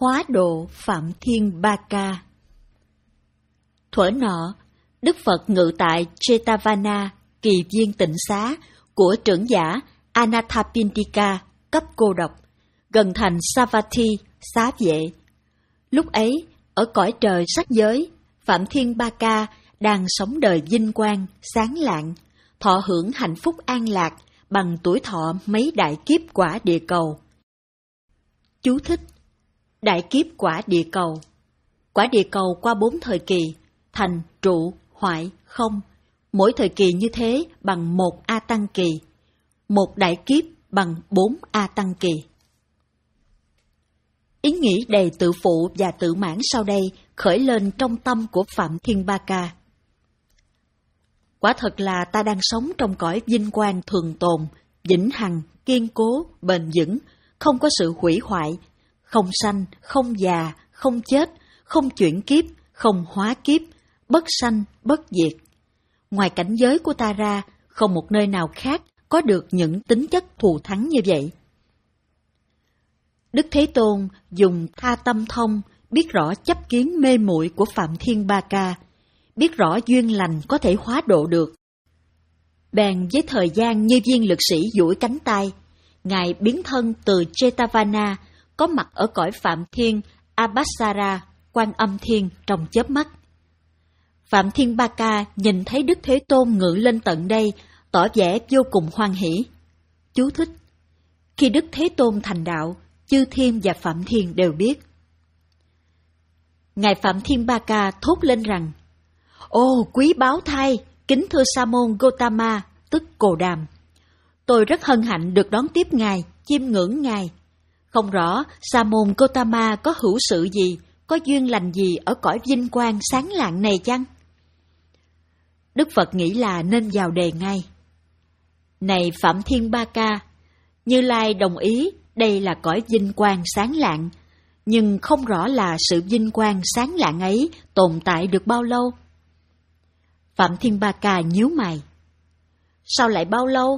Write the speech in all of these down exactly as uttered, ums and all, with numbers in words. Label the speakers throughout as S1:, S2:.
S1: Hóa độ Phạm Thiên Ba Ca. Thuở nọ, Đức Phật ngự tại Jetavana, kỳ viên tịnh xá của trưởng giả Anathapindika, cấp cô độc, gần thành Savatthi, xá vệ. Lúc ấy, ở cõi trời sắc giới, Phạm Thiên Ba Ca đang sống đời vinh quang, sáng lạng, thọ hưởng hạnh phúc an lạc bằng tuổi thọ mấy đại kiếp quả địa cầu. Chú thích: Đại kiếp quả địa cầu. Quả địa cầu qua bốn thời kỳ: thành, trụ, hoại, không. Mỗi thời kỳ như thế bằng một A Tăng kỳ. Một đại kiếp bằng bốn A Tăng kỳ. Ý nghĩ đầy tự phụ và tự mãn sau đây khởi lên trong tâm của Phạm Thiên Ba Ca. Quả thật là ta đang sống trong cõi vinh quang thường tồn, vĩnh hằng, kiên cố, bền vững, không có sự hủy hoại, không sanh, không già, không chết, không chuyển kiếp, không hóa kiếp, bất sanh, bất diệt. Ngoài cảnh giới của ta ra, không một nơi nào khác có được những tính chất thù thắng như vậy. Đức Thế Tôn dùng tha tâm thông, biết rõ chấp kiến mê muội của Phạm Thiên Ba Ca, biết rõ duyên lành có thể hóa độ được. Bèn với thời gian như viên lực sĩ duỗi cánh tay, Ngài biến thân từ Jetavana, có mặt ở cõi Phạm Thiên Abhassara, Quan Âm Thiên trong chớp mắt. Phạm Thiên Ba Ca nhìn thấy Đức Thế Tôn ngự lên tận đây, tỏ vẻ vô cùng hoan hỷ. Chú thích: Khi Đức Thế Tôn thành đạo, chư thiên và Phạm Thiên đều biết. Ngài Phạm Thiên Ba Ca thốt lên rằng: Ô quý báu thay, kính thưa Sa môn Gotama, tức Cồ Đàm. Tôi rất hân hạnh được đón tiếp Ngài, chiêm ngưỡng Ngài. Không rõ Sa môn Gotama có hữu sự gì, có duyên lành gì ở cõi vinh quang sáng lạng này chăng? Đức Phật nghĩ là nên vào đề ngay. Này Phạm Thiên Ba Ca, Như Lai đồng ý đây là cõi vinh quang sáng lạng, nhưng không rõ là sự vinh quang sáng lạng ấy tồn tại được bao lâu. Phạm Thiên Ba Ca nhíu mày. Sao lại bao lâu?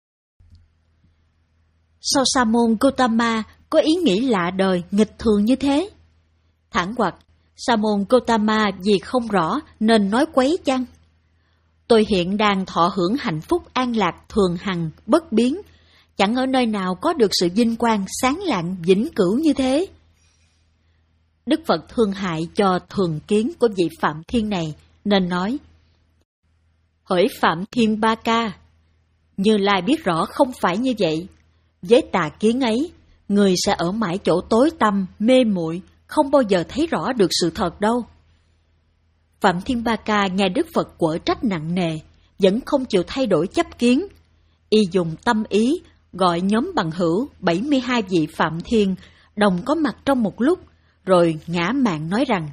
S1: Sao Sa môn Gotama có ý nghĩ lạ đời, nghịch thường như thế? Thẳng hoặc, Sa môn Gotama vì không rõ nên nói quấy chăng? Tôi hiện đang thọ hưởng hạnh phúc an lạc thường hằng, bất biến, chẳng ở nơi nào có được sự vinh quang sáng lạng vĩnh cửu như thế. Đức Phật thương hại cho thường kiến của vị Phạm Thiên này, nên nói: Hỡi Phạm Thiên Ba Ca, Như Lai biết rõ không phải như vậy. Với tà kiến ấy, người sẽ ở mãi chỗ tối tăm, mê muội, không bao giờ thấy rõ được sự thật đâu. Phạm Thiên Ba Ca nghe Đức Phật quở trách nặng nề, vẫn không chịu thay đổi chấp kiến. Y dùng tâm ý gọi nhóm bằng hữu bảy mươi hai vị Phạm Thiên đồng có mặt trong một lúc, rồi ngã mạn nói rằng: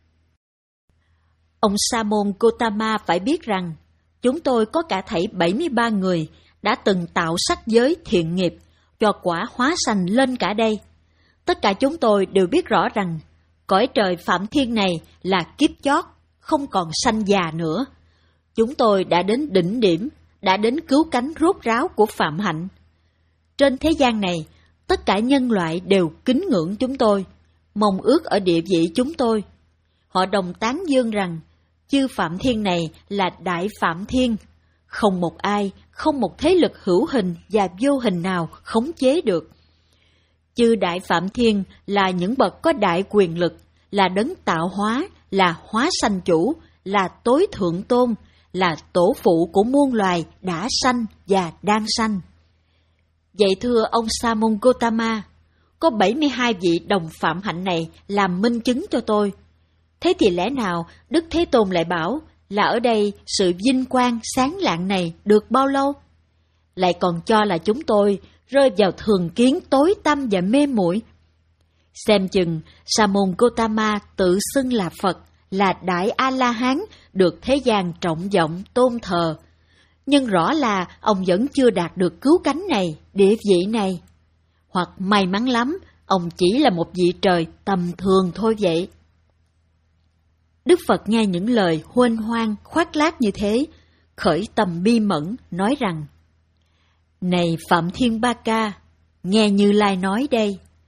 S1: Ông Sa môn Gotama phải biết rằng, chúng tôi có cả thảy bảy mươi ba người đã từng tạo sắc giới thiện nghiệp, cho quả hóa sanh lên cả đây. Tất cả chúng tôi đều biết rõ rằng, cõi trời Phạm Thiên này là kiếp chót, không còn sanh già nữa. Chúng tôi đã đến đỉnh điểm, đã đến cứu cánh rốt ráo của Phạm Hạnh. Trên thế gian này, tất cả nhân loại đều kính ngưỡng chúng tôi, mong ước ở địa vị chúng tôi. Họ đồng tán dương rằng, chư Phạm Thiên này là Đại Phạm Thiên, không một ai, không một thế lực hữu hình và vô hình nào khống chế được. Chư Đại Phạm Thiên là những bậc có đại quyền lực, là đấng tạo hóa, là hóa sanh chủ, là tối thượng tôn, là tổ phụ của muôn loài đã sanh và đang sanh. Vậy thưa ông Sa môn Gotama, có bảy mươi hai vị đồng Phạm Hạnh này làm minh chứng cho tôi. Thế thì lẽ nào Đức Thế Tôn lại bảo là ở đây sự vinh quang sáng lạng này được bao lâu? Lại còn cho là chúng tôi rơi vào thường kiến tối tăm và mê muội. Xem chừng Sa môn Gotama tự xưng là Phật, là Đại A-la-hán, được thế gian trọng vọng tôn thờ. Nhưng rõ là ông vẫn chưa đạt được cứu cánh này, địa vị này. Hoặc may mắn lắm, ông chỉ là một vị trời tầm thường thôi vậy. Đức Phật nghe những lời huênh hoang, khoác lác như thế, khởi tâm bi mẫn, nói rằng: Này Phạm Thiên Ba Ca, nghe Như Lai nói đây.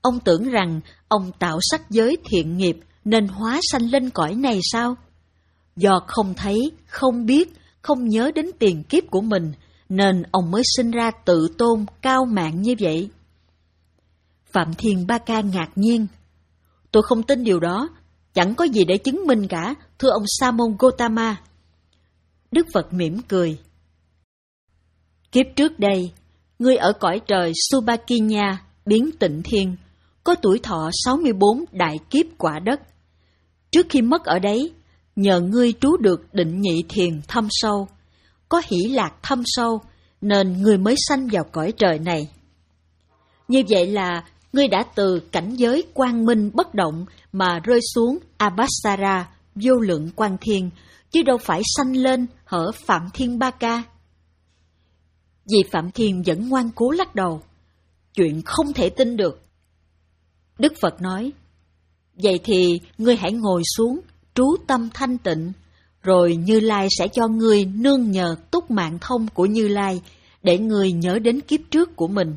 S1: Ông tưởng rằng ông tạo sắc giới thiện nghiệp nên hóa sanh lên cõi này sao? Do không thấy, không biết, không nhớ đến tiền kiếp của mình, nên ông mới sinh ra tự tôn, cao mạn như vậy. Phạm Thiên Ba Ca ngạc nhiên. Tôi không tin điều đó, chẳng có gì để chứng minh cả, thưa ông Sa môn Gotama. Đức Phật mỉm cười. Kiếp trước đây, ngươi ở cõi trời Subhakinya, biến Tịnh Thiên, có tuổi thọ sáu mươi bốn đại kiếp quả đất. Trước khi mất ở đấy, nhờ ngươi trú được định nhị thiền thâm sâu, có hỷ lạc thâm sâu, nên ngươi mới sanh vào cõi trời này. Như vậy là ngươi đã từ cảnh giới quang minh bất động mà rơi xuống Abhassara, vô lượng quang thiên, chứ đâu phải sanh lên hở Phạm Thiên Ba Ca. Vì Phạm Thiên vẫn ngoan cố lắc đầu. Chuyện không thể tin được. Đức Phật nói, vậy thì ngươi hãy ngồi xuống, trú tâm thanh tịnh, rồi Như Lai sẽ cho ngươi nương nhờ túc mạng thông của Như Lai để ngươi nhớ đến kiếp trước của mình.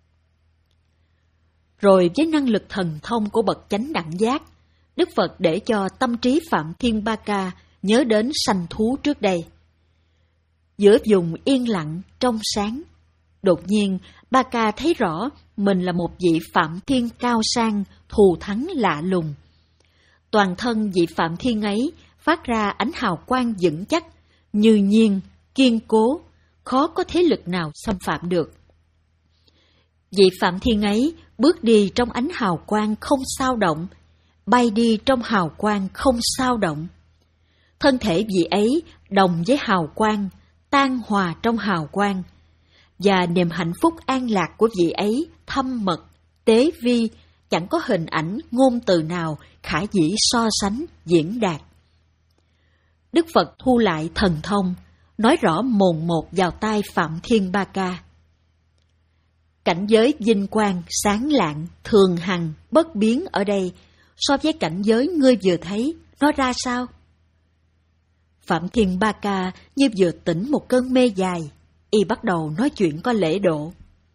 S1: Rồi với năng lực thần thông của bậc chánh đẳng giác, Đức Phật để cho tâm trí Phạm Thiên Ba Ca nhớ đến sanh thú trước đây. Giữa vùng yên lặng, trong sáng, đột nhiên Ba Ca thấy rõ mình là một vị Phạm Thiên cao sang, thù thắng lạ lùng. Toàn thân vị Phạm Thiên ấy phát ra ánh hào quang vững chắc, như nhiên, kiên cố, khó có thế lực nào xâm phạm được. Vị Phạm Thiên ấy bước đi trong ánh hào quang không xao động, bay đi trong hào quang không xao động. Thân thể vị ấy đồng với hào quang, tan hòa trong hào quang, và niềm hạnh phúc an lạc của vị ấy thâm mật, tế vi, chẳng có hình ảnh, ngôn từ nào khả dĩ so sánh, diễn đạt. Đức Phật thu lại thần thông, nói rõ mồn một vào tai Phạm Thiên Ba Ca. Cảnh giới vinh quang, sáng lạng, thường hằng, bất biến ở đây, so với cảnh giới ngươi vừa thấy, nó ra sao? Phạm Thiên Ba Ca như vừa tỉnh một cơn mê dài, y bắt đầu nói chuyện có lễ độ.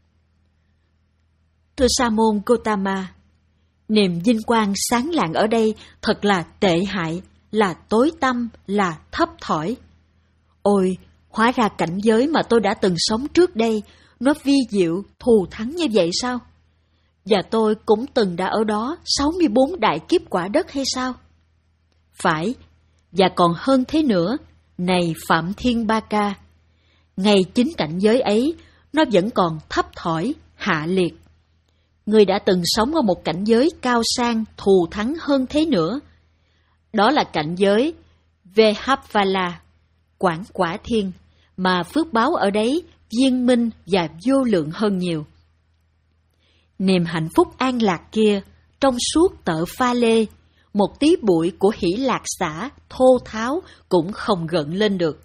S1: Thưa Sa môn Gotama, niềm vinh quang sáng lạng ở đây thật là tệ hại, là tối tăm, là thấp thỏi. Ôi, hóa ra cảnh giới mà tôi đã từng sống trước đây, nó vi diệu, thù thắng như vậy sao? Và tôi cũng từng đã ở đó sáu mươi bốn đại kiếp quả đất hay sao? Phải, và còn hơn thế nữa, này Phạm Thiên Ba Ca, ngay chính cảnh giới ấy, nó vẫn còn thấp thỏi, hạ liệt. Ngươi đã từng sống ở một cảnh giới cao sang, thù thắng hơn thế nữa. Đó là cảnh giới Vehavala, Quảng Quả Thiên, mà phước báo ở đấy viên minh và vô lượng hơn nhiều. Niềm hạnh phúc an lạc kia, trong suốt tợ pha lê, một tí bụi của hỷ lạc xả thô tháo cũng không gợn lên được.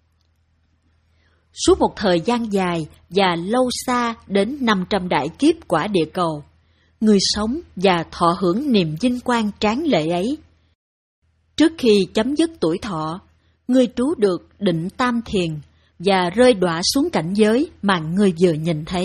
S1: Suốt một thời gian dài và lâu xa đến năm trăm đại kiếp quả địa cầu, người sống và thọ hưởng niềm vinh quang tráng lệ ấy. Trước khi chấm dứt tuổi thọ, người trú được định tam thiền và rơi đọa xuống cảnh giới mà người vừa nhìn thấy.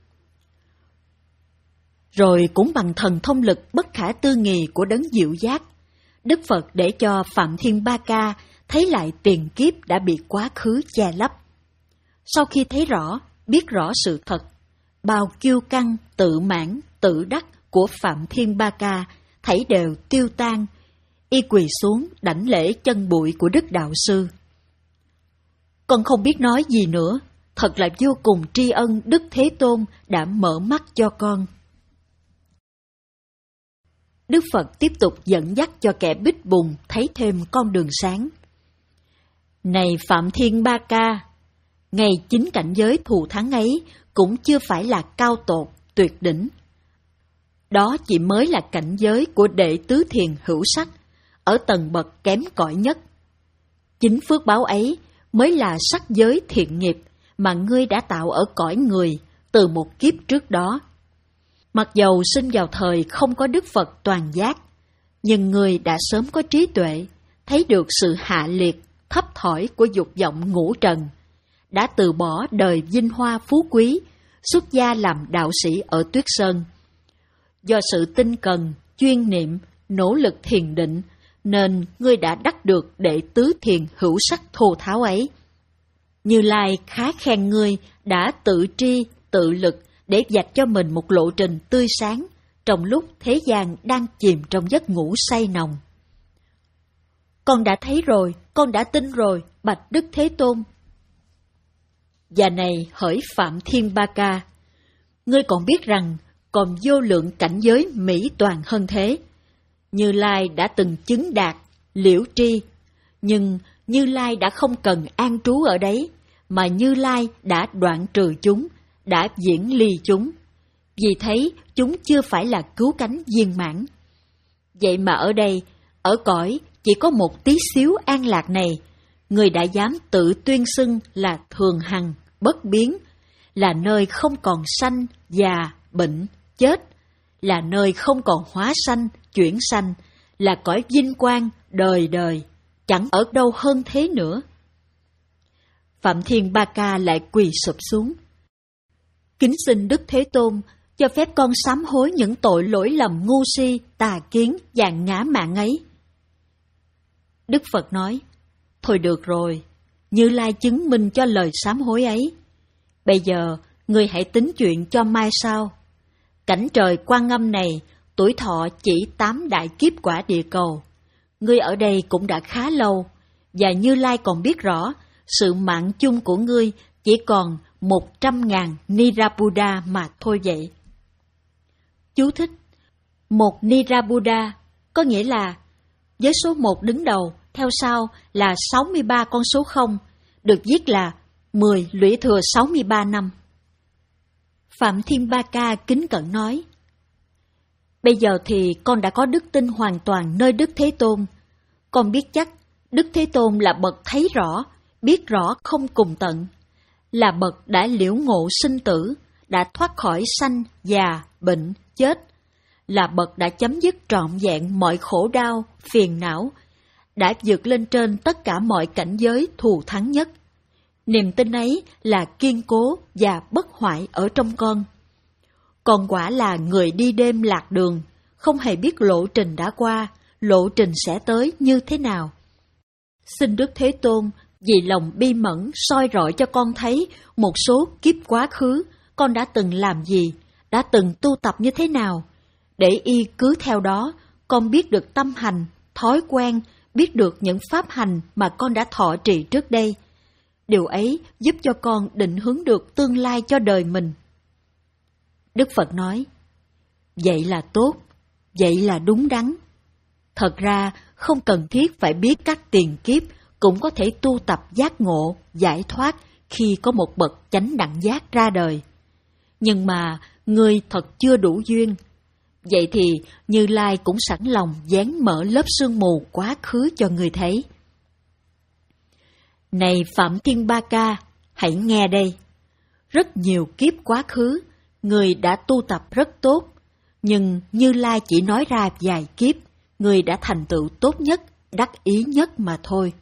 S1: Rồi cũng bằng thần thông lực bất khả tư nghì của đấng diệu giác, Đức Phật để cho Phạm Thiên Ba Ca thấy lại tiền kiếp đã bị quá khứ che lấp. Sau khi thấy rõ, biết rõ sự thật, bao kiêu căng, tự mãn, tự đắc của Phạm Thiên Ba Ca thảy đều tiêu tan, y quỳ xuống đảnh lễ chân bụi của Đức Đạo Sư. Con không biết nói gì nữa, thật là vô cùng tri ân Đức Thế Tôn đã mở mắt cho con. Đức Phật tiếp tục dẫn dắt cho kẻ bích bùn thấy thêm con đường sáng. Này Phạm Thiên Ba Ca, ngay chính cảnh giới thù thắng ấy cũng chưa phải là cao tột, tuyệt đỉnh. Đó chỉ mới là cảnh giới của đệ tứ thiền hữu sắc, ở tầng bậc kém cỏi nhất. Chính phước báo ấy mới là sắc giới thiện nghiệp mà ngươi đã tạo ở cõi người từ một kiếp trước đó. Mặc dầu sinh vào thời không có Đức Phật toàn giác, nhưng ngươi đã sớm có trí tuệ, thấy được sự hạ liệt, thấp thỏi của dục vọng ngũ trần, đã từ bỏ đời vinh hoa phú quý, xuất gia làm đạo sĩ ở Tuyết Sơn. Do sự tinh cần, chuyên niệm, nỗ lực thiền định, nên ngươi đã đắc được đệ tứ thiền hữu sắc thô tháo ấy. Như Lai khá khen ngươi đã tự tri, tự lực để vạch cho mình một lộ trình tươi sáng trong lúc thế gian đang chìm trong giấc ngủ say nồng. Con đã thấy rồi, con đã tin rồi, bạch Đức Thế Tôn. Và này hỡi Phạm Thiên Ba Ca, ngươi còn biết rằng còn vô lượng cảnh giới mỹ toàn hơn thế. Như Lai đã từng chứng đạt, liễu tri, nhưng Như Lai đã không cần an trú ở đấy, mà Như Lai đã đoạn trừ chúng, đã diễn ly chúng. Vì thấy chúng chưa phải là cứu cánh viên mãn. Vậy mà ở đây, ở cõi chỉ có một tí xíu an lạc này, người đã dám tự tuyên xưng là thường hằng, bất biến, là nơi không còn sanh, già, bệnh, chết, là nơi không còn hóa sanh, chuyển sanh, là cõi vinh quang, đời đời, chẳng ở đâu hơn thế nữa. Phạm Thiên Ba Ca lại quỳ sụp xuống. Kính xin Đức Thế Tôn, cho phép con sám hối những tội lỗi lầm ngu si, tà kiến và ngã mạn ấy. Đức Phật nói, thôi được rồi, Như Lai chứng minh cho lời sám hối ấy. Bây giờ, ngươi hãy tính chuyện cho mai sau. Cảnh trời Quan Âm này, tuổi thọ chỉ tám đại kiếp quả địa cầu. Ngươi ở đây cũng đã khá lâu, và Như Lai còn biết rõ, sự mạng chung của ngươi chỉ còn một trăm ngàn Nirabuddha mà thôi vậy. Chú thích: Một Nirabuddha có nghĩa là với số một đứng đầu, theo sau là sáu mươi ba con số không, được viết là mười lũy thừa sáu mươi ba năm. Phạm Thiên Ba Ca kính cẩn nói, bây giờ thì con đã có đức tin hoàn toàn nơi Đức Thế Tôn. Con biết chắc Đức Thế Tôn là bậc thấy rõ, biết rõ không cùng tận, là bậc đã liễu ngộ sinh tử, đã thoát khỏi sanh, già, bệnh, chết, là bậc đã chấm dứt trọn vẹn mọi khổ đau, phiền não, đã vượt lên trên tất cả mọi cảnh giới thù thắng nhất. Niềm tin ấy là kiên cố và bất hoại ở trong con. Con quả là người đi đêm lạc đường, không hề biết lộ trình đã qua, lộ trình sẽ tới như thế nào. Xin Đức Thế Tôn vì lòng bi mẫn soi rọi cho con thấy một số kiếp quá khứ con đã từng làm gì, đã từng tu tập như thế nào, để y cứ theo đó con biết được tâm hành, thói quen, biết được những pháp hành mà con đã thọ trì trước đây. Điều ấy giúp cho con định hướng được tương lai cho đời mình. Đức Phật nói, vậy là tốt, vậy là đúng đắn. Thật ra không cần thiết phải biết các tiền kiếp cũng có thể tu tập giác ngộ, giải thoát khi có một bậc chánh đẳng giác ra đời. Nhưng mà ngươi thật chưa đủ duyên. Vậy thì Như Lai cũng sẵn lòng dán mở lớp sương mù quá khứ cho ngươi thấy. Này Phạm Thiên Ba Ca, hãy nghe đây. Rất nhiều kiếp quá khứ, người đã tu tập rất tốt, nhưng Như Lai chỉ nói ra vài kiếp, người đã thành tựu tốt nhất, đắc ý nhất mà thôi.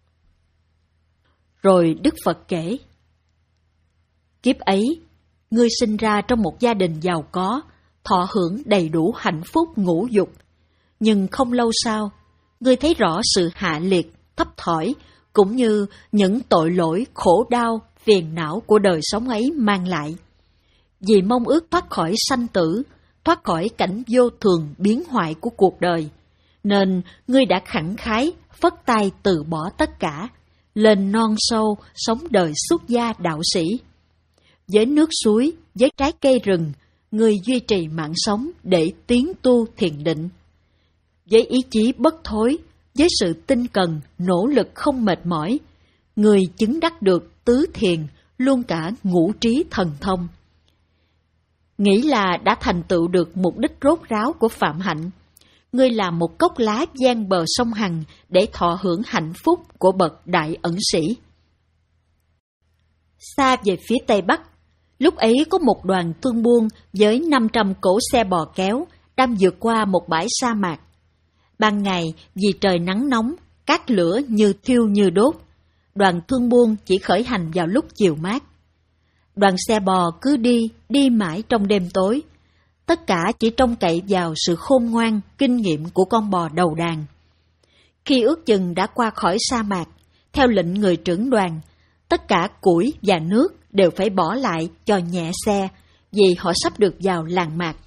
S1: Rồi Đức Phật kể, kiếp ấy, ngươi sinh ra trong một gia đình giàu có, thọ hưởng đầy đủ hạnh phúc ngũ dục, nhưng không lâu sau, ngươi thấy rõ sự hạ liệt, thấp thỏi, cũng như những tội lỗi, khổ đau, phiền não của đời sống ấy mang lại. Vì mong ước thoát khỏi sanh tử, thoát khỏi cảnh vô thường biến hoại của cuộc đời, nên ngươi đã khẳng khái, phất tay từ bỏ tất cả, lên non sâu, sống đời xuất gia đạo sĩ. Với nước suối, với trái cây rừng, ngươi duy trì mạng sống để tiến tu thiền định. Với ý chí bất thối, với sự tinh cần, nỗ lực không mệt mỏi, người chứng đắc được tứ thiền, luôn cả ngũ trí thần thông. Nghĩ là đã thành tựu được mục đích rốt ráo của phạm hạnh. Ngươi làm một cốc lá gian bờ sông Hằng để thọ hưởng hạnh phúc của bậc đại ẩn sĩ. Xa về phía tây bắc, lúc ấy có một đoàn thương buôn với năm trăm cỗ xe bò kéo đang vượt qua một bãi sa mạc. Ban ngày vì trời nắng nóng, cát lửa như thiêu như đốt, đoàn thương buôn chỉ khởi hành vào lúc chiều mát. Đoàn xe bò cứ đi, đi mãi trong đêm tối. tất cả chỉ trông cậy vào sự khôn ngoan, kinh nghiệm của con bò đầu đàn. Khi ước chừng đã qua khỏi sa mạc, theo lệnh người trưởng đoàn, tất cả củi và nước đều phải bỏ lại cho nhẹ xe, vì họ sắp được vào làng mạc.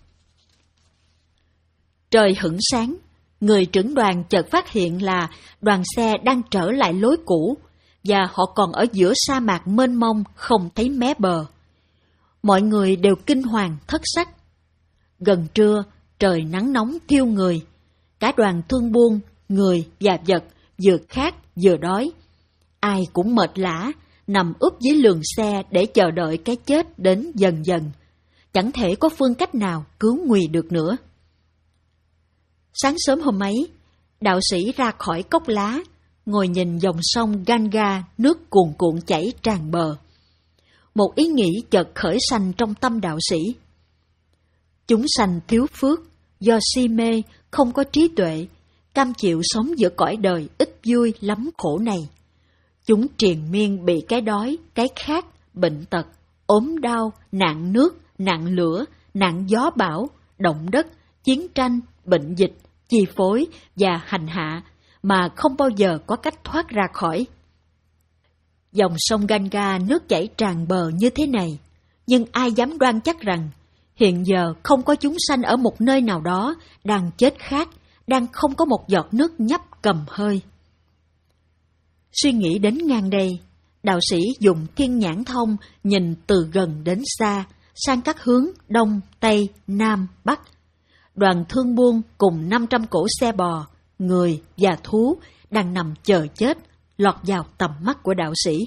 S1: Trời hửng sáng, người trưởng đoàn chợt phát hiện là đoàn xe đang trở lại lối cũ, và họ còn ở giữa sa mạc mênh mông không thấy mé bờ. Mọi người đều kinh hoàng thất sắc. Gần trưa, trời nắng nóng thiêu người. Cả đoàn thương buôn, người và vật vừa khát vừa đói. Ai cũng mệt lả, nằm úp dưới lường xe để chờ đợi cái chết đến dần dần. Chẳng thể có phương cách nào cứu nguy được nữa. Sáng sớm hôm ấy, đạo sĩ ra khỏi cốc lá, ngồi nhìn dòng sông Ganga nước cuồn cuộn chảy tràn bờ. Một ý nghĩ chợt khởi sanh trong tâm đạo sĩ. Chúng sanh thiếu phước, do si mê, không có trí tuệ, cam chịu sống giữa cõi đời ít vui lắm khổ này. Chúng triền miên bị cái đói, cái khát, bệnh tật, ốm đau, nạn nước, nạn lửa, nạn gió bão, động đất, chiến tranh, bệnh dịch, chi phối và hành hạ, mà không bao giờ có cách thoát ra khỏi. Dòng sông Ganga nước chảy tràn bờ như thế này, nhưng ai dám đoan chắc rằng hiện giờ không có chúng sanh ở một nơi nào đó đang chết khát, đang không có một giọt nước nhấp cầm hơi. Suy nghĩ đến ngang đây, đạo sĩ dùng thiên nhãn thông nhìn từ gần đến xa, sang các hướng đông, tây, nam, bắc. Đoàn thương buôn cùng năm trăm cỗ xe bò, người và thú đang nằm chờ chết, lọt vào tầm mắt của đạo sĩ.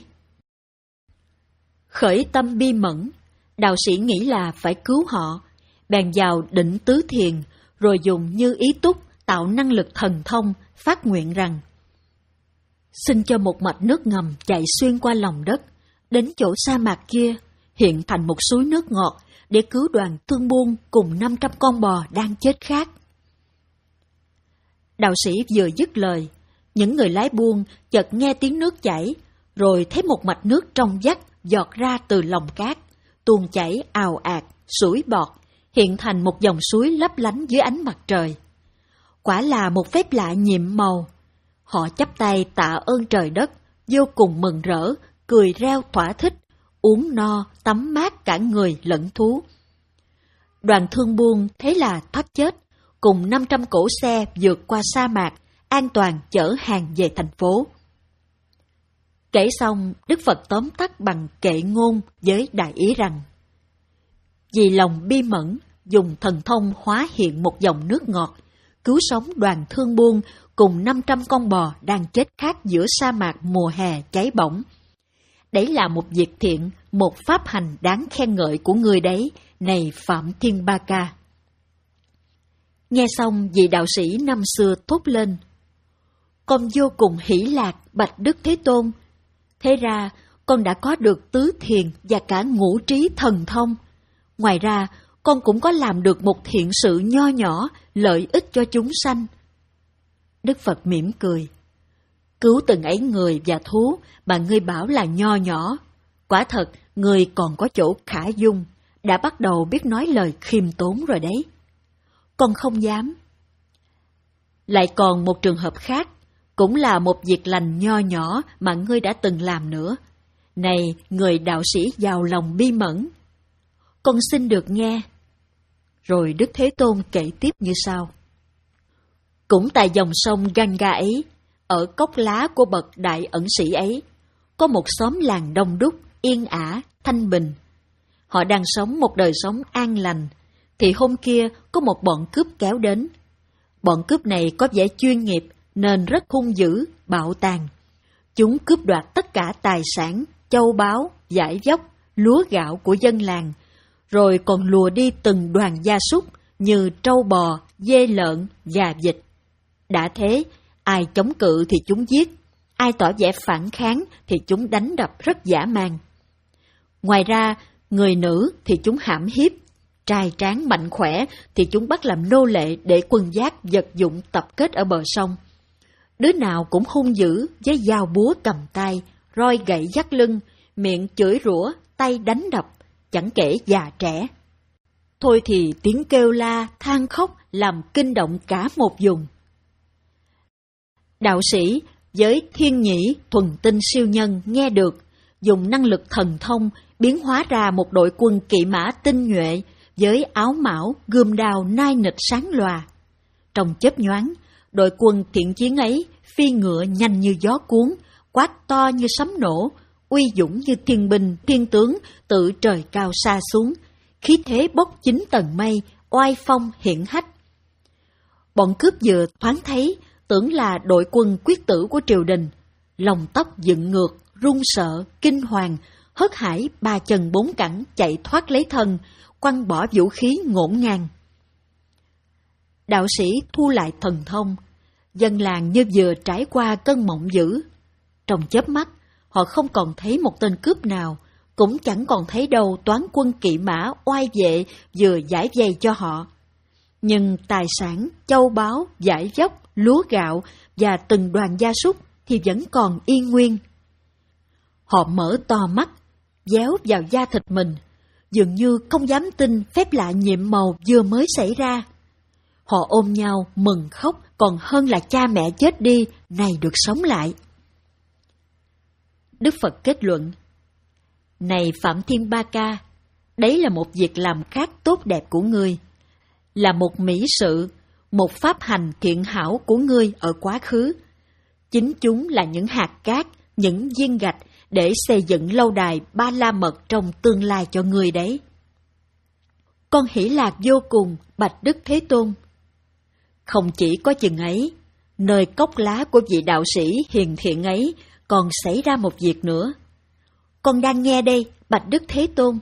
S1: Khởi tâm bi mẫn, đạo sĩ nghĩ là phải cứu họ, bèn vào định tứ thiền, rồi dùng như ý túc tạo năng lực thần thông, phát nguyện rằng: xin cho một mạch nước ngầm chạy xuyên qua lòng đất, đến chỗ sa mạc kia, hiện thành một suối nước ngọt để cứu đoàn thương buôn cùng năm trăm con bò đang chết khát. Đạo sĩ vừa dứt lời, những người lái buôn chợt nghe tiếng nước chảy, rồi thấy một mạch nước trong vắt giọt ra từ lòng cát, tuôn chảy ào ạt, sủi bọt, hiện thành một dòng suối lấp lánh dưới ánh mặt trời. Quả là một phép lạ nhiệm màu. Họ chắp tay tạ ơn trời đất, vô cùng mừng rỡ, cười reo thỏa thích, uống no, tắm mát cả người lẫn thú. Đoàn thương buôn thế là thoát chết, cùng năm trăm cỗ xe vượt qua sa mạc, an toàn chở hàng về thành phố. Kể xong, Đức Phật tóm tắt bằng kệ ngôn với đại ý rằng: vì lòng bi mẫn, dùng thần thông hóa hiện một dòng nước ngọt, cứu sống đoàn thương buôn cùng năm trăm con bò đang chết khát giữa sa mạc mùa hè cháy bỏng. Đấy là một việc thiện, một pháp hành đáng khen ngợi của người đấy, này Phạm Thiên Ba Ca. Nghe xong, vị đạo sĩ năm xưa thốt lên: con vô cùng hỷ lạc, bạch Đức Thế Tôn. Thế ra, con đã có được tứ thiền và cả ngũ trí thần thông. Ngoài ra, con cũng có làm được một thiện sự nho nhỏ, lợi ích cho chúng sanh. Đức Phật mỉm cười: cứu từng ấy người và thú mà ngươi bảo là nho nhỏ. Quả thật, ngươi còn có chỗ khả dung, đã bắt đầu biết nói lời khiêm tốn rồi đấy. Con không dám. Lại còn một trường hợp khác, cũng là một việc lành nho nhỏ mà ngươi đã từng làm nữa. Này, người đạo sĩ giàu lòng bi mẫn, con xin được nghe. Rồi Đức Thế Tôn kể tiếp như sau: cũng tại dòng sông Ganga ấy, ở cốc lá của bậc đại ẩn sĩ ấy, có một xóm làng đông đúc, yên ả, thanh bình. Họ đang sống một đời sống an lành, thì hôm kia có một bọn cướp kéo đến. Bọn cướp này có vẻ chuyên nghiệp nên rất hung dữ, bạo tàn. Chúng cướp đoạt tất cả tài sản, châu báu, vải vóc, lúa gạo của dân làng, rồi còn lùa đi từng đoàn gia súc như trâu bò, dê lợn, gà vịt. Đã thế, ai chống cự thì chúng giết, ai tỏ vẻ phản kháng thì chúng đánh đập rất dã man. Ngoài ra, người nữ thì chúng hãm hiếp, trai tráng mạnh khỏe thì chúng bắt làm nô lệ để quân giác vật dụng tập kết ở bờ sông. Đứa nào cũng hung dữ với dao búa cầm tay, roi gậy dắt lưng, miệng chửi rủa, tay đánh đập, chẳng kể già trẻ. thôi thì tiếng kêu la, than khóc làm kinh động cả một vùng. Đạo sĩ với thiên nhĩ thuần tinh siêu nhân nghe được, dùng năng lực thần thông biến hóa ra một đội quân kỵ mã tinh nhuệ với áo mão, gươm đao nai nịch sáng lòa. Trong chớp nhoáng, đội quân thiện chiến ấy phi ngựa nhanh như gió cuốn, quát to như sấm nổ, uy dũng như thiên binh, thiên tướng từ trời cao xa xuống, khí thế bốc chín tầng mây, oai phong hiển hách. Bọn cướp vừa thoáng thấy, tưởng là đội quân quyết tử của triều đình, lòng tóc dựng ngược, run sợ, kinh hoàng, hớt hải ba chân bốn cẳng chạy thoát lấy thân, quăng bỏ vũ khí ngổn ngang. Đạo sĩ thu lại thần thông, dân làng như vừa trải qua cơn mộng dữ. Trong chớp mắt, họ không còn thấy một tên cướp nào, cũng chẳng còn thấy đâu toán quân kỵ mã oai vệ vừa giải vây cho họ. Nhưng tài sản, châu báu, vải vóc, lúa gạo và từng đoàn gia súc thì vẫn còn yên nguyên. Họ mở to mắt, déo vào da thịt mình, dường như không dám tin phép lạ nhiệm màu vừa mới xảy ra. Họ ôm nhau, mừng khóc còn hơn là cha mẹ chết đi, này được sống lại. Đức Phật kết luận: Này Phạm Thiên Ba Ca, đấy là một việc làm khác tốt đẹp của ngươi, là một mỹ sự, một pháp hành thiện hảo của ngươi ở quá khứ. Chính chúng là những hạt cát, những viên gạch để xây dựng lâu đài Ba La Mật trong tương lai cho ngươi đấy. Con hỷ lạc vô cùng, bạch Đức Thế Tôn. Không chỉ có chừng ấy, nơi cốc lá của vị đạo sĩ hiền thiện ấy còn xảy ra một việc nữa. Con đang nghe đây, bạch Đức Thế Tôn.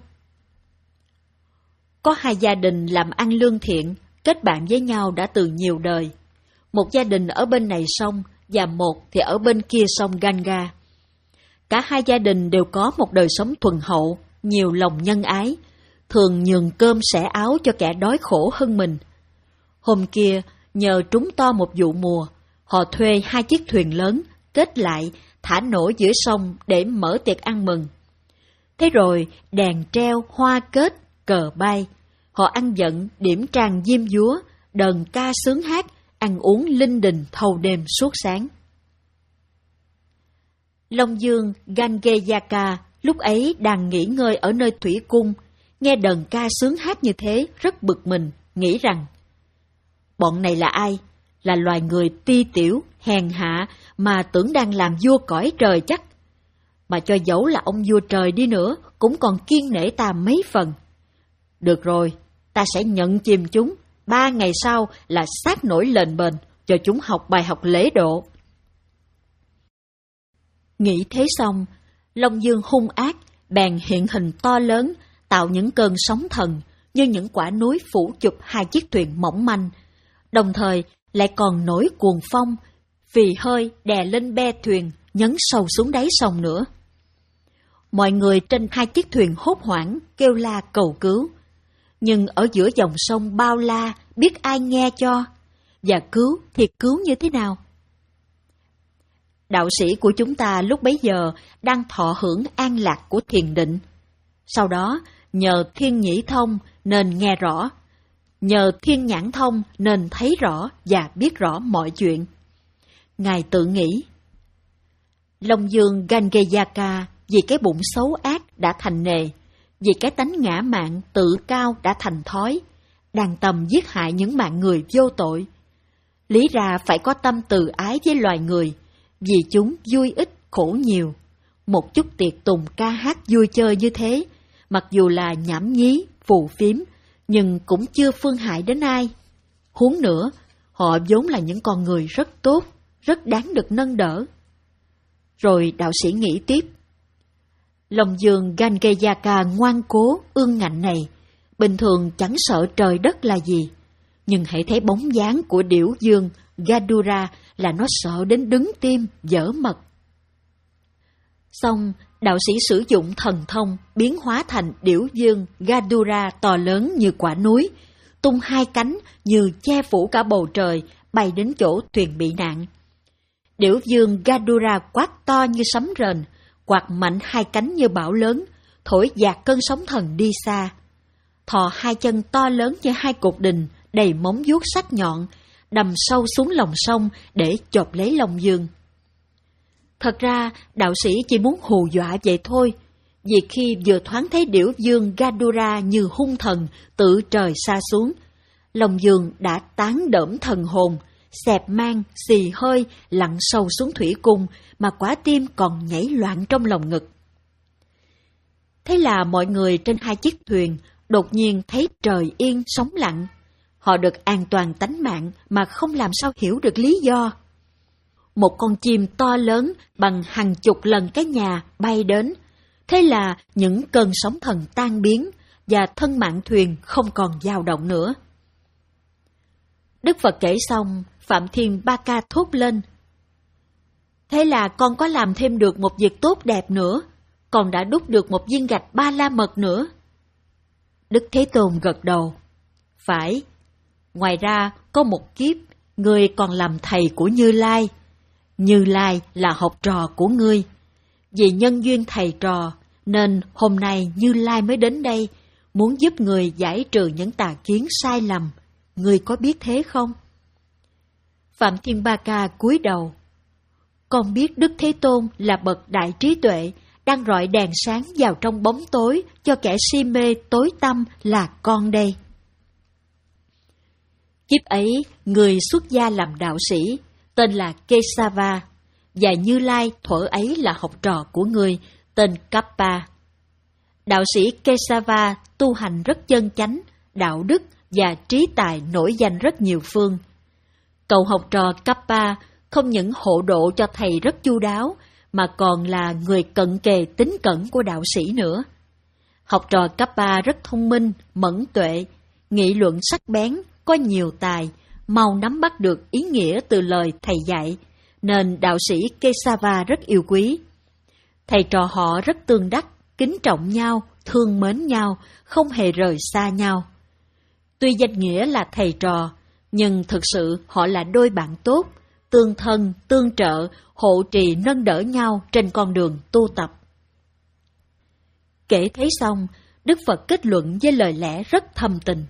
S1: Có hai gia đình làm ăn lương thiện, kết bạn với nhau đã từ nhiều đời. Một gia đình ở bên này sông và một thì ở bên kia sông Ganga. Cả hai gia đình đều có một đời sống thuần hậu, nhiều lòng nhân ái, thường nhường cơm sẻ áo cho kẻ đói khổ hơn mình. Hôm kia, nhờ trúng to một vụ mùa, họ thuê hai chiếc thuyền lớn, kết lại, thả nổi giữa sông để mở tiệc ăn mừng. Thế rồi, đèn treo, hoa kết, cờ bay, họ ăn giận, điểm tràng diêm dúa, đờn ca sướng hát, ăn uống linh đình thâu đêm suốt sáng. Long Dương Gangeyaka lúc ấy đang nghỉ ngơi ở nơi thủy cung, nghe đờn ca sướng hát như thế rất bực mình, nghĩ rằng: Bọn này là ai? Là loài người ti tiểu, hèn hạ mà tưởng đang làm vua cõi trời chắc. Mà cho dẫu là ông vua trời đi nữa cũng còn kiêng nể ta mấy phần. Được rồi, ta sẽ nhận chìm chúng, ba ngày sau là sát nổi lệnh bền, cho chúng học bài học lễ độ. Nghĩ thế xong, Long Dương hung ác, bèn hiện hình to lớn, tạo những cơn sóng thần, như những quả núi phủ chụp hai chiếc thuyền mỏng manh, đồng thời lại còn nổi cuồng phong, phì hơi đè lên be thuyền, nhấn sâu xuống đáy sông nữa. Mọi người trên hai chiếc thuyền hốt hoảng, kêu la cầu cứu. Nhưng ở giữa dòng sông bao la, biết ai nghe cho, và cứu thì cứu như thế nào? Đạo sĩ của chúng ta lúc bấy giờ đang thọ hưởng an lạc của thiền định. Sau đó, nhờ thiên nhĩ thông nên nghe rõ, nhờ thiên nhãn thông nên thấy rõ và biết rõ mọi chuyện. Ngài tự nghĩ: Long Dương Gangeyaka vì cái bụng xấu ác đã thành nề, vì cái tánh ngã mạn tự cao đã thành thói, đàn tầm giết hại những mạng người vô tội. Lý ra phải có tâm từ ái với loài người, vì chúng vui ít khổ nhiều. Một chút tiệc tùng ca hát vui chơi như thế, mặc dù là nhảm nhí, phù phiếm, nhưng cũng chưa phương hại đến ai. Huống nữa, họ vốn là những con người rất tốt, rất đáng được nâng đỡ. Rồi đạo sĩ nghĩ tiếp: Long Dương Gangeyaka ngoan cố, ương ngạnh này, bình thường chẳng sợ trời đất là gì, nhưng hãy thấy bóng dáng của điểu dương Gadura là nó sợ đến đứng tim, dở mật. Xong, đạo sĩ sử dụng thần thông biến hóa thành điểu dương Gadura to lớn như quả núi, tung hai cánh như che phủ cả bầu trời, bay đến chỗ thuyền bị nạn. Điểu dương Gadura quát to như sấm rền, quạt mạnh hai cánh như bão lớn, thổi dạt cơn sóng thần đi xa. thò hai chân to lớn như hai cột đình, đầy móng vuốt sắc nhọn, đâm sâu xuống lòng sông để chộp lấy Long Dương. Thật ra, đạo sĩ chỉ muốn hù dọa vậy thôi, vì khi vừa thoáng thấy điểu dương Gadura như hung thần từ trời xa xuống, Long Dương đã tán đỡm thần hồn, xẹp mang, xì hơi, lặn sâu xuống thủy cung, mà quả tim còn nhảy loạn trong lòng ngực. Thế là mọi người trên hai chiếc thuyền đột nhiên thấy trời yên sóng lặng. Họ được an toàn tánh mạng mà không làm sao hiểu được lý do. Một con chim to lớn bằng hàng chục lần cái nhà bay đến. Thế là những cơn sóng thần tan biến và thân mạng thuyền không còn dao động nữa. Đức Phật kể xong, Phạm Thiên Ba Ca thốt lên: thế là con có làm thêm được một việc tốt đẹp nữa, còn đã đúc được một viên gạch ba la mật nữa. Đức Thế Tôn gật đầu: phải, ngoài ra có một kiếp, ngươi còn làm thầy của Như Lai. Như Lai là học trò của ngươi. Vì nhân duyên thầy trò, nên hôm nay Như Lai mới đến đây, muốn giúp người giải trừ những tà kiến sai lầm. Ngươi có biết thế không? Phạm Thiên Ba Ca cúi đầu: con biết Đức Thế Tôn là bậc đại trí tuệ, đang rọi đèn sáng vào trong bóng tối cho kẻ si mê tối tăm là con đây. Kiếp ấy, người xuất gia làm đạo sĩ, tên là Kesava, và Như Lai thuở ấy là học trò của người, tên Kappa. Đạo sĩ Kesava tu hành rất chân chánh, đạo đức và trí tài nổi danh rất nhiều phương. Cậu học trò Kappa không những hộ độ cho thầy rất chu đáo, mà còn là người cận kề tín cẩn của đạo sĩ nữa. Học trò Kappa rất thông minh, mẫn tuệ, nghị luận sắc bén, có nhiều tài, mau nắm bắt được ý nghĩa từ lời thầy dạy, nên đạo sĩ Kesava rất yêu quý. Thầy trò họ rất tương đắc, kính trọng nhau, thương mến nhau, không hề rời xa nhau. Tuy danh nghĩa là thầy trò, nhưng thực sự họ là đôi bạn tốt, tương thân, tương trợ, hộ trì nâng đỡ nhau trên con đường tu tập. Kể thế xong, Đức Phật kết luận với lời lẽ rất thâm tình.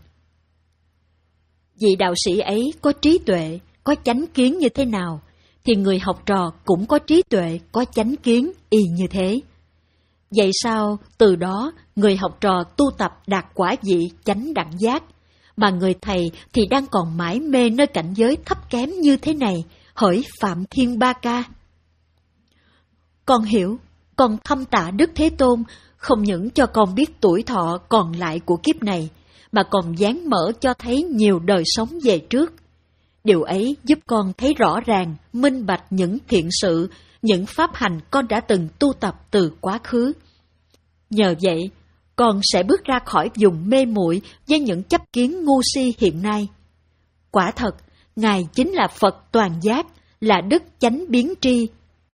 S1: Vị đạo sĩ ấy có trí tuệ, có chánh kiến như thế nào, thì người học trò cũng có trí tuệ, có chánh kiến y như thế. Vậy sao từ đó người học trò tu tập đạt quả vị chánh đẳng giác, mà người thầy thì đang còn mãi mê nơi cảnh giới thấp kém như thế này, hỡi Phạm Thiên Ba Ca? Con hiểu, con thâm tạ Đức Thế Tôn không những cho con biết tuổi thọ còn lại của kiếp này, mà còn dán mở cho thấy nhiều đời sống về trước. Điều ấy giúp con thấy rõ ràng, minh bạch những thiện sự, những pháp hành con đã từng tu tập từ quá khứ. Nhờ vậy, con sẽ bước ra khỏi vùng mê muội với những chấp kiến ngu si hiện nay. Quả thật, Ngài chính là Phật toàn giác, là đức chánh biến tri.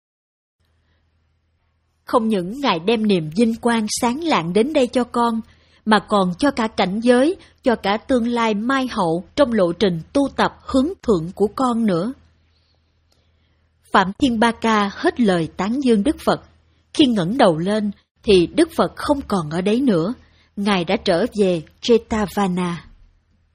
S1: Không những Ngài đem niềm vinh quang sáng lạng đến đây cho con, mà còn cho cả cảnh giới, cho cả tương lai mai hậu trong lộ trình tu tập hướng thượng của con nữa. Phạm Thiên Ba Ca hết lời tán dương Đức Phật. Khi ngẩng đầu lên, thì Đức Phật không còn ở đấy nữa. Ngài đã trở về Jetavana.